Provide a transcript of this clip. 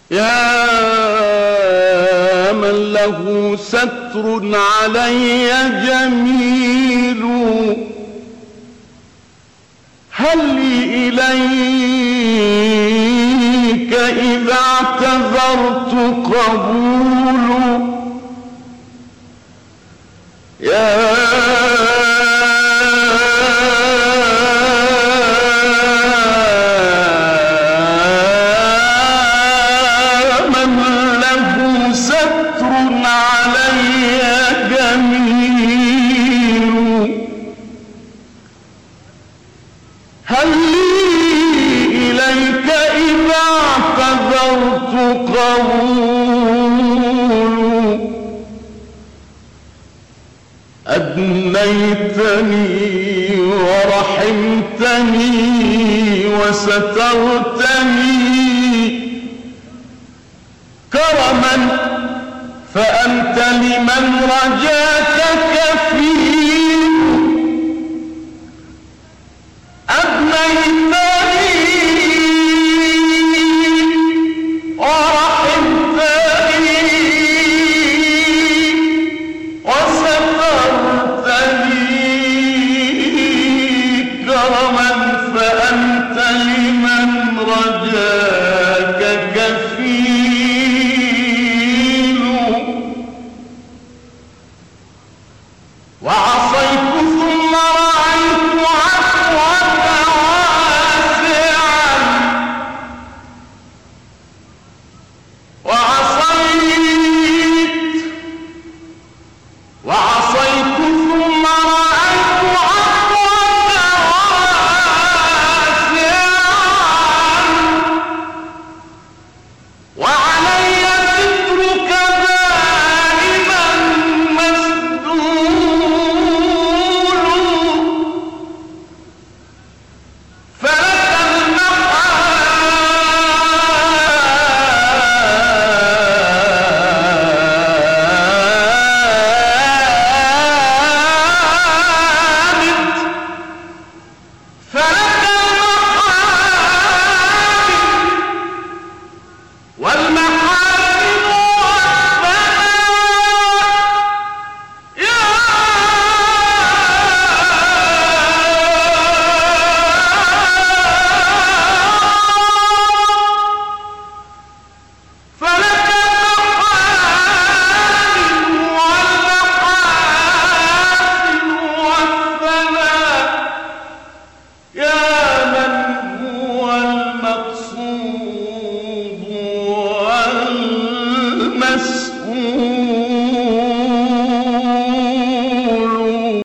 يا من له ستر علي جميل، هل لي إليك إذا اعتذرت قبول؟ يا من له ستر علي جميل، هل لي إليك إذا اعتذرت قبول؟ أدنيتني ورحمتني وسترتني كرما، فأنت لمن رجاك كفيل. أدنيتني ورحمتني وسترتني كرما، فأنت لمن رجاك كفيل. وعصيت ثم رأيت عفوك واسعا، وعصيت ثم رأيت عفوك واسعا،